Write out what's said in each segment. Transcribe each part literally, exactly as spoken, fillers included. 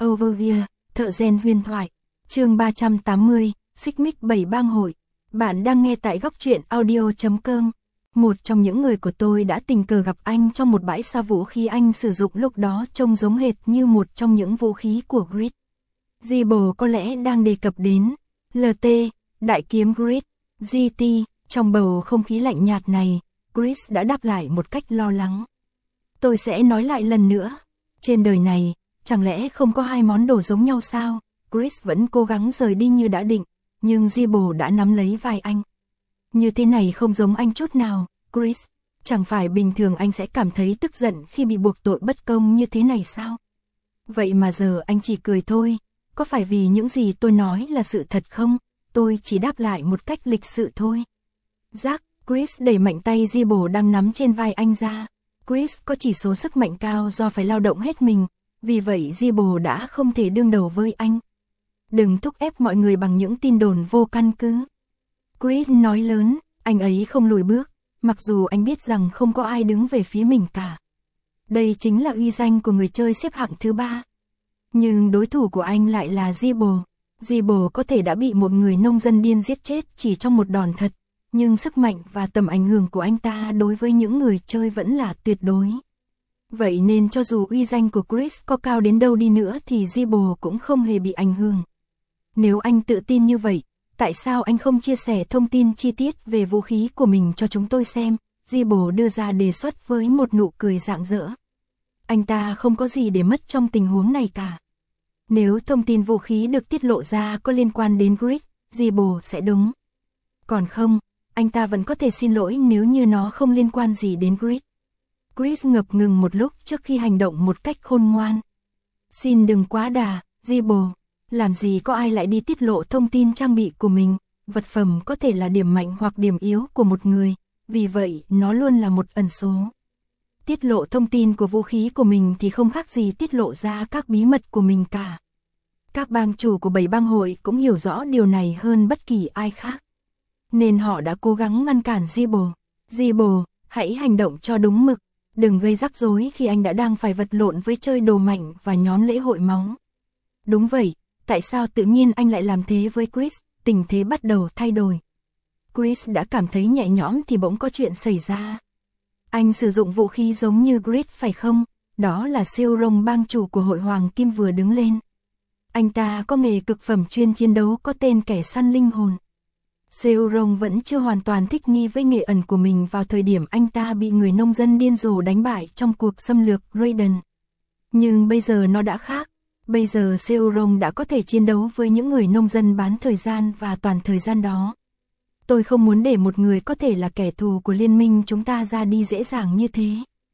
Overview, thợ rèn huyền thoại, chương ba trăm tám mươi, xích mích bảy bang hội. Bạn đang nghe tại góc truyện audio chấm com. Một trong những người của tôi đã tình cờ gặp anh trong một bãi sa vũ khi anh sử dụng lúc đó trông giống hệt như một trong những vũ khí của Grid. Zibo có lẽ đang đề cập đến lờ tê, đại kiếm Grid, giê tê. Trong bầu không khí lạnh nhạt này, Chris đã đáp lại một cách lo lắng. Tôi sẽ nói lại lần nữa. Trên đời này, chẳng lẽ không có hai món đồ giống nhau sao? Chris vẫn cố gắng rời đi như đã định, nhưng Zibo đã nắm lấy vai anh. Như thế này không giống anh chút nào, Chris. Chẳng phải bình thường anh sẽ cảm thấy tức giận khi bị buộc tội bất công như thế này sao? Vậy mà giờ anh chỉ cười thôi. Có phải vì những gì tôi nói là sự thật không? Tôi chỉ đáp lại một cách lịch sự thôi. Jack, Chris đẩy mạnh tay Zibo đang nắm trên vai anh ra. Chris có chỉ số sức mạnh cao do phải lao động hết mình, vì vậy Zibo đã không thể đương đầu với anh. Đừng thúc ép mọi người bằng những tin đồn vô căn cứ. Chris nói lớn, anh ấy không lùi bước, mặc dù anh biết rằng không có ai đứng về phía mình cả. Đây chính là uy danh của người chơi xếp hạng thứ ba. Nhưng đối thủ của anh lại là Zibo. Zibo có thể đã bị một người nông dân điên giết chết chỉ trong một đòn thật, nhưng sức mạnh và tầm ảnh hưởng của anh ta đối với những người chơi vẫn là tuyệt đối. Vậy nên cho dù uy danh của Chris có cao đến đâu đi nữa thì Zibo cũng không hề bị ảnh hưởng. Nếu anh tự tin như vậy, tại sao anh không chia sẻ thông tin chi tiết về vũ khí của mình cho chúng tôi xem? Zibo đưa ra đề xuất với một nụ cười rạng rỡ. Anh ta không có gì để mất trong tình huống này cả. Nếu thông tin vũ khí được tiết lộ ra có liên quan đến Grid, Zibo sẽ đúng. Còn không, anh ta vẫn có thể xin lỗi nếu như nó không liên quan gì đến Grid. Chris ngập ngừng một lúc trước khi hành động một cách khôn ngoan. Xin đừng quá đà, Zibo. Làm gì có ai lại đi tiết lộ thông tin trang bị của mình, vật phẩm có thể là điểm mạnh hoặc điểm yếu của một người, vì vậy nó luôn là một ẩn số. Tiết lộ thông tin của vũ khí của mình thì không khác gì tiết lộ ra các bí mật của mình cả. Các bang chủ của bảy bang hội cũng hiểu rõ điều này hơn bất kỳ ai khác. Nên họ đã cố gắng ngăn cản Zibo. Zibo, hãy hành động cho đúng mực, đừng gây rắc rối khi anh đã đang phải vật lộn với chơi đồ mạnh và nhóm lễ hội máu. Đúng vậy, tại sao tự nhiên anh lại làm thế với Chris? Tình thế bắt đầu thay đổi. Chris đã cảm thấy nhẹ nhõm thì bỗng có chuyện xảy ra. Anh sử dụng vũ khí giống như Grid phải không? Đó là Seoron, bang chủ của hội Hoàng Kim vừa đứng lên. Anh ta có nghề cực phẩm chuyên chiến đấu có tên kẻ săn linh hồn. Seoron vẫn chưa hoàn toàn thích nghi với nghề ẩn của mình vào thời điểm anh ta bị người nông dân điên rồ đánh bại trong cuộc xâm lược Raiden. Nhưng bây giờ nó đã khác. Bây giờ Seoron đã có thể chiến đấu với những người nông dân bán thời gian và toàn thời gian đó. Tôi không muốn để một người có thể là kẻ thù của liên minh chúng ta ra đi dễ dàng như thế.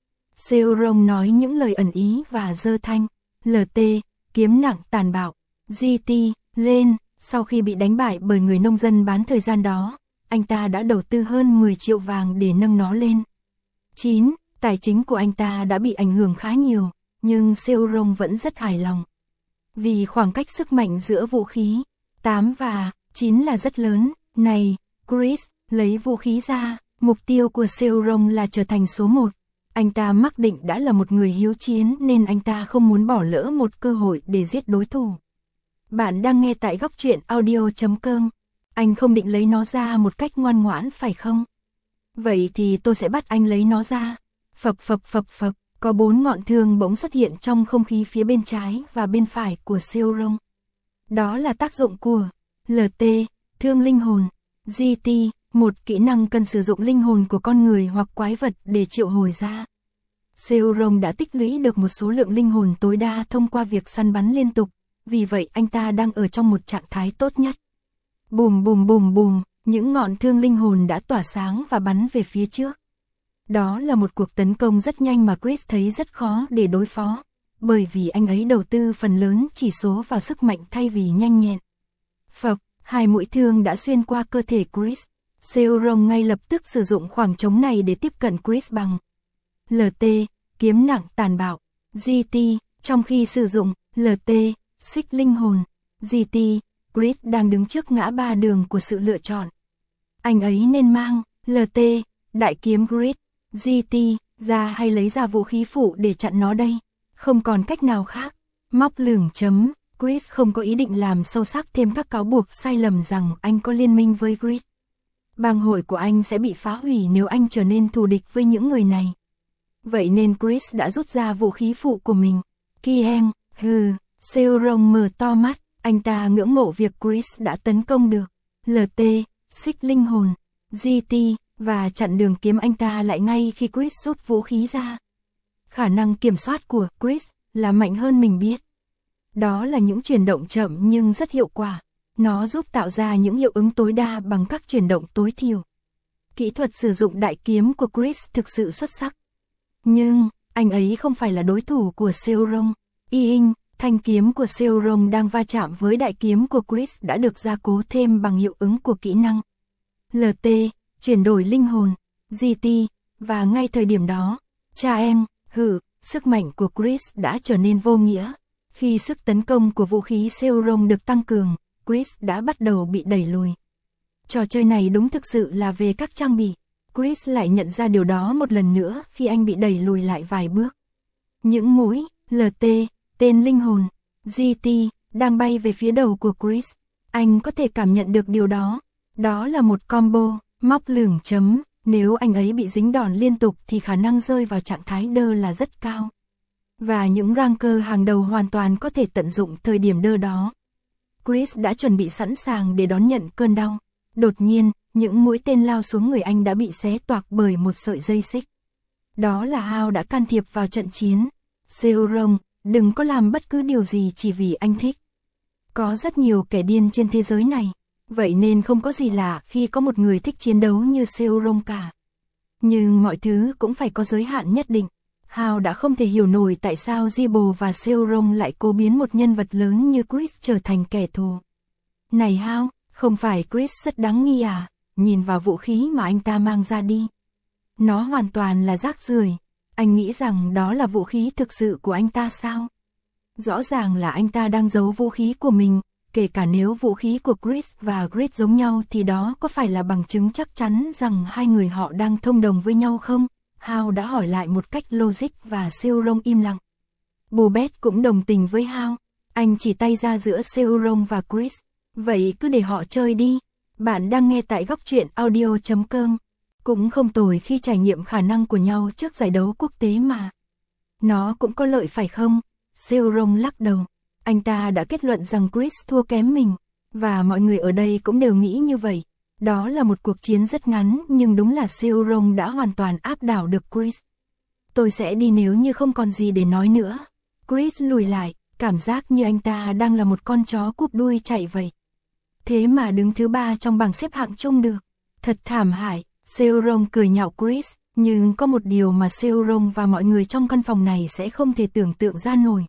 Seoron nói những lời ẩn ý và giơ thanh, lờ tê, kiếm nặng tàn bạo, giê tê, lên. Sau khi bị đánh bại bởi người nông dân bán thời gian đó, anh ta đã đầu tư hơn mười triệu vàng để nâng nó lên. chín. Tài chính của anh ta đã bị ảnh hưởng khá nhiều, nhưng Seoron vẫn rất hài lòng. Vì khoảng cách sức mạnh giữa vũ khí tám và chín là rất lớn. Này, Chris, lấy vũ khí ra, mục tiêu của Seoron là trở thành số một. Anh ta mặc định đã là một người hiếu chiến nên anh ta không muốn bỏ lỡ một cơ hội để giết đối thủ. Bạn đang nghe tại góc truyện audio chấm com. Anh không định lấy nó ra một cách ngoan ngoãn phải không? Vậy thì tôi sẽ bắt anh lấy nó ra. Phập phập phập phập, có bốn ngọn thương bỗng xuất hiện trong không khí phía bên trái và bên phải của Seoron. Đó là tác dụng của lờ tê, thương linh hồn, giê tê, một kỹ năng cần sử dụng linh hồn của con người hoặc quái vật để triệu hồi ra. Seoron đã tích lũy được một số lượng linh hồn tối đa thông qua việc săn bắn liên tục. Vì vậy anh ta đang ở trong một trạng thái tốt nhất. Bùm bùm bùm bùm, những ngọn thương linh hồn đã tỏa sáng và bắn về phía trước. Đó là một cuộc tấn công rất nhanh mà Chris thấy rất khó để đối phó, bởi vì anh ấy đầu tư phần lớn chỉ số vào sức mạnh thay vì nhanh nhẹn. Phập, hai mũi thương đã xuyên qua cơ thể Chris. Seoron ngay lập tức sử dụng khoảng trống này để tiếp cận Chris bằng lờ tê, kiếm nặng tàn bạo, giê tê, trong khi sử dụng lờ tê, xích linh hồn, giê tê, Grid đang đứng trước ngã ba đường của sự lựa chọn. Anh ấy nên mang lờ tê, đại kiếm Grid, giê tê ra hay lấy ra vũ khí phụ để chặn nó đây? Không còn cách nào khác. Móc lửng chấm, Chris không có ý định làm sâu sắc thêm các cáo buộc sai lầm rằng anh có liên minh với Grit. Bang hội của anh sẽ bị phá hủy nếu anh trở nên thù địch với những người này. Vậy nên Chris đã rút ra vũ khí phụ của mình. Kieng, hừ, Seo-rong mở to mắt, anh ta ngưỡng mộ việc Chris đã tấn công được lờ tê, xích linh hồn, giê tê, và chặn đường kiếm anh ta lại ngay khi Chris rút vũ khí ra. Khả năng kiểm soát của Chris là mạnh hơn mình biết. Đó là những chuyển động chậm nhưng rất hiệu quả. Nó giúp tạo ra những hiệu ứng tối đa bằng các chuyển động tối thiểu. Kỹ thuật sử dụng đại kiếm của Chris thực sự xuất sắc. Nhưng, anh ấy không phải là đối thủ của Seo-rong. Y-ing, thanh kiếm của Seo-rong đang va chạm với đại kiếm của Chris đã được gia cố thêm bằng hiệu ứng của kỹ năng lờ tê, chuyển đổi linh hồn, giê tê, và ngay thời điểm đó, cha em, hử, sức mạnh của Chris đã trở nên vô nghĩa. Khi sức tấn công của vũ khí Seo-rong được tăng cường, Chris đã bắt đầu bị đẩy lùi. Trò chơi này đúng thực sự là về các trang bị. Chris lại nhận ra điều đó một lần nữa khi anh bị đẩy lùi lại vài bước. Những mũi, lờ tê, tên linh hồn, giê tê, đang bay về phía đầu của Chris. Anh có thể cảm nhận được điều đó. Đó là một combo, móc lửng chấm. Nếu anh ấy bị dính đòn liên tục thì khả năng rơi vào trạng thái đơ là rất cao. Và những ranker hàng đầu hoàn toàn có thể tận dụng thời điểm đơ đó. Chris đã chuẩn bị sẵn sàng để đón nhận cơn đau. Đột nhiên, những mũi tên lao xuống người anh đã bị xé toạc bởi một sợi dây xích. Đó là Hao đã can thiệp vào trận chiến. Seo-rong, đừng có làm bất cứ điều gì chỉ vì anh thích. Có rất nhiều kẻ điên trên thế giới này. Vậy nên không có gì lạ khi có một người thích chiến đấu như Seo-rong cả. Nhưng mọi thứ cũng phải có giới hạn nhất định. Hao đã không thể hiểu nổi tại sao Zibo và Seo-rong lại cố biến một nhân vật lớn như Chris trở thành kẻ thù. Này Hao, không phải Chris rất đáng nghi à? Nhìn vào vũ khí mà anh ta mang ra đi. Nó hoàn toàn là rác rưởi. Anh nghĩ rằng đó là vũ khí thực sự của anh ta sao? Rõ ràng là anh ta đang giấu vũ khí của mình. Kể cả nếu vũ khí của Chris và Grit giống nhau thì đó có phải là bằng chứng chắc chắn rằng hai người họ đang thông đồng với nhau không? Hao đã hỏi lại một cách logic và Seo-rong im lặng. Bobet cũng đồng tình với Hao. Anh chỉ tay ra giữa Seo-rong và Chris. Vậy cứ để họ chơi đi. Bạn đang nghe tại góc truyện audio chấm com. Cũng không tồi khi trải nghiệm khả năng của nhau trước giải đấu quốc tế mà. Nó cũng có lợi phải không? Seo-rong lắc đầu. Anh ta đã kết luận rằng Chris thua kém mình. Và mọi người ở đây cũng đều nghĩ như vậy. Đó là một cuộc chiến rất ngắn nhưng đúng là Seo-rong đã hoàn toàn áp đảo được Chris. Tôi sẽ đi nếu như không còn gì để nói nữa. Chris lùi lại, cảm giác như anh ta đang là một con chó cụp đuôi chạy vậy. Thế mà đứng thứ ba trong bảng xếp hạng chung được. Thật thảm hại, Seo-rong cười nhạo Chris, nhưng có một điều mà Seo-rong và mọi người trong căn phòng này sẽ không thể tưởng tượng ra nổi.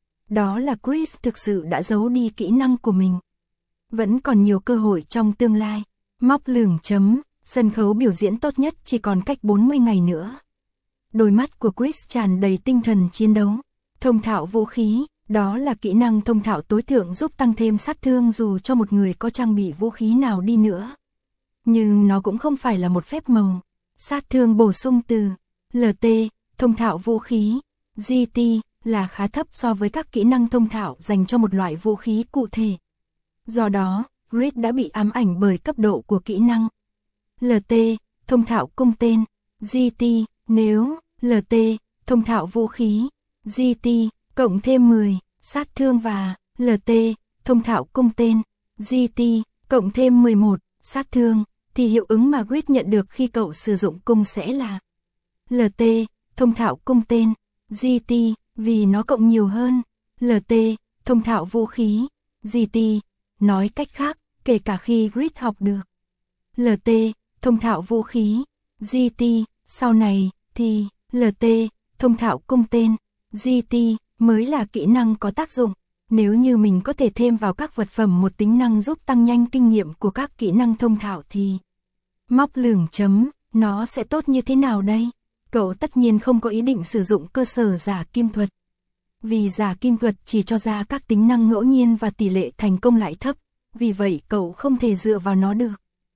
Đó là Chris thực sự đã giấu đi kỹ năng của mình. Vẫn còn nhiều cơ hội trong tương lai. Móc lửng chấm, sân khấu biểu diễn tốt nhất chỉ còn cách bốn mươi ngày nữa. Đôi mắt của Chris tràn đầy tinh thần chiến đấu. Thông thạo vũ khí, đó là kỹ năng thông thạo tối thượng giúp tăng thêm sát thương dù cho một người có trang bị vũ khí nào đi nữa. Nhưng nó cũng không phải là một phép màu. Sát thương bổ sung từ lờ tê, thông thạo vũ khí, giê tê là khá thấp so với các kỹ năng thông thạo dành cho một loại vũ khí cụ thể. Do đó, Grit đã bị ám ảnh bởi cấp độ của kỹ năng lờ tê, thông thạo cung tên, giê tê, nếu lờ tê, thông thạo vũ khí, giê tê, cộng thêm mười, sát thương và lờ tê, thông thạo cung tên, giê tê, cộng thêm mười một, sát thương, thì hiệu ứng mà Grit nhận được khi cậu sử dụng cung sẽ là lờ tê, thông thạo cung tên, giê tê, vì nó cộng nhiều hơn, lờ tê, thông thạo vũ khí, giê tê, nói cách khác, kể cả khi Grit học được lờ tê, thông thạo vũ khí, giê tê, sau này, thì lờ tê, thông thạo cung tên, giê tê, mới là kỹ năng có tác dụng. Nếu như mình có thể thêm vào các vật phẩm một tính năng giúp tăng nhanh kinh nghiệm của các kỹ năng thông thạo thì... Móc lửng chấm, nó sẽ tốt như thế nào đây? Cậu tất nhiên không có ý định sử dụng cơ sở giả kim thuật. Vì giả kim thuật chỉ cho ra các tính năng ngẫu nhiên và tỷ lệ thành công lại thấp, vì vậy cậu không thể dựa vào nó được.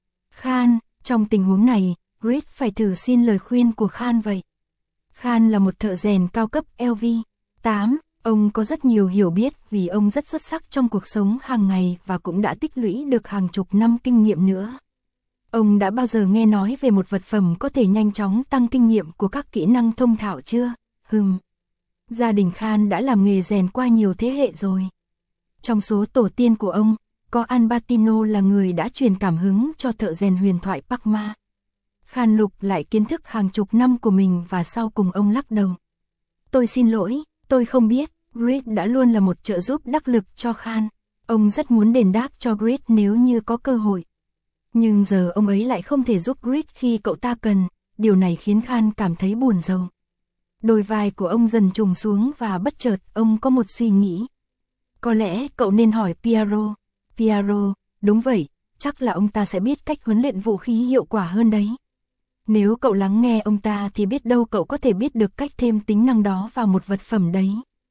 Khan, trong tình huống này, Grit phải thử xin lời khuyên của Khan vậy. Khan là một thợ rèn cao cấp L V tám, Ông có rất nhiều hiểu biết vì ông rất xuất sắc trong cuộc sống hàng ngày và cũng đã tích lũy được hàng chục năm kinh nghiệm nữa. Ông đã bao giờ nghe nói về một vật phẩm có thể nhanh chóng tăng kinh nghiệm của các kỹ năng thông thạo chưa? Hừm. Gia đình Khan đã làm nghề rèn qua nhiều thế hệ rồi. Trong số tổ tiên của ông, có Al-Batino là người đã truyền cảm hứng cho thợ rèn huyền thoại Park Ma. Khan lục lại kiến thức hàng chục năm của mình và sau cùng ông lắc đầu. Tôi xin lỗi, tôi không biết, Grid đã luôn là một trợ giúp đắc lực cho Khan. Ông rất muốn đền đáp cho Grid nếu như có cơ hội. Nhưng giờ ông ấy lại không thể giúp Grid khi cậu ta cần, điều này khiến Khan cảm thấy buồn rầu. Đôi vai của ông dần trùng xuống và bất chợt ông có một suy nghĩ. Có lẽ cậu nên hỏi Piero. Piero, đúng vậy, chắc là ông ta sẽ biết cách huấn luyện vũ khí hiệu quả hơn đấy. Nếu cậu lắng nghe ông ta thì biết đâu cậu có thể biết được cách thêm tính năng đó vào một vật phẩm đấy.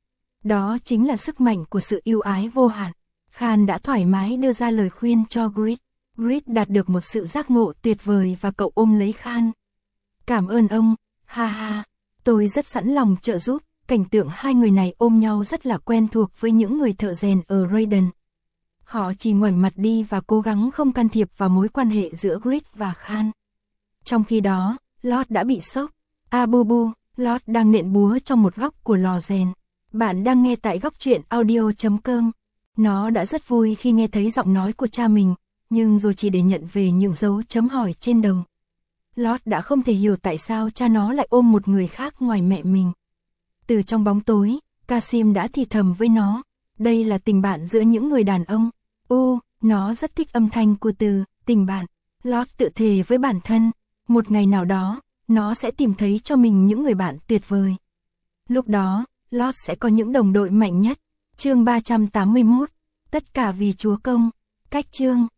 Đó chính là sức mạnh của sự yêu ái vô hạn. Khan đã thoải mái đưa ra lời khuyên cho Grid. Grid đạt được một sự giác ngộ tuyệt vời và cậu ôm lấy Khan. Cảm ơn ông, ha ha, tôi rất sẵn lòng trợ giúp. Cảnh tượng hai người này ôm nhau rất là quen thuộc với những người thợ rèn ở Raiden. Họ chỉ ngoảnh mặt đi và cố gắng không can thiệp vào mối quan hệ giữa Grid và Khan. Trong khi đó, Lord đã bị sốc. Abubu, Lord đang nện búa trong một góc của lò rèn. Bạn đang nghe tại góc truyện audio chấm com. Nó đã rất vui khi nghe thấy giọng nói của cha mình, nhưng rồi chỉ để nhận về những dấu chấm hỏi trên đầu. Lord đã không thể hiểu tại sao cha nó lại ôm một người khác ngoài mẹ mình. Từ trong bóng tối, Kasim đã thì thầm với nó. Đây là tình bạn giữa những người đàn ông. U, nó rất thích âm thanh của từ tình bạn. Lord tự thề với bản thân. Một ngày nào đó, nó sẽ tìm thấy cho mình những người bạn tuyệt vời. Lúc đó, Lord sẽ có những đồng đội mạnh nhất. Chương ba trăm tám mươi mốt. Tất cả vì Chúa Công. Cách chương.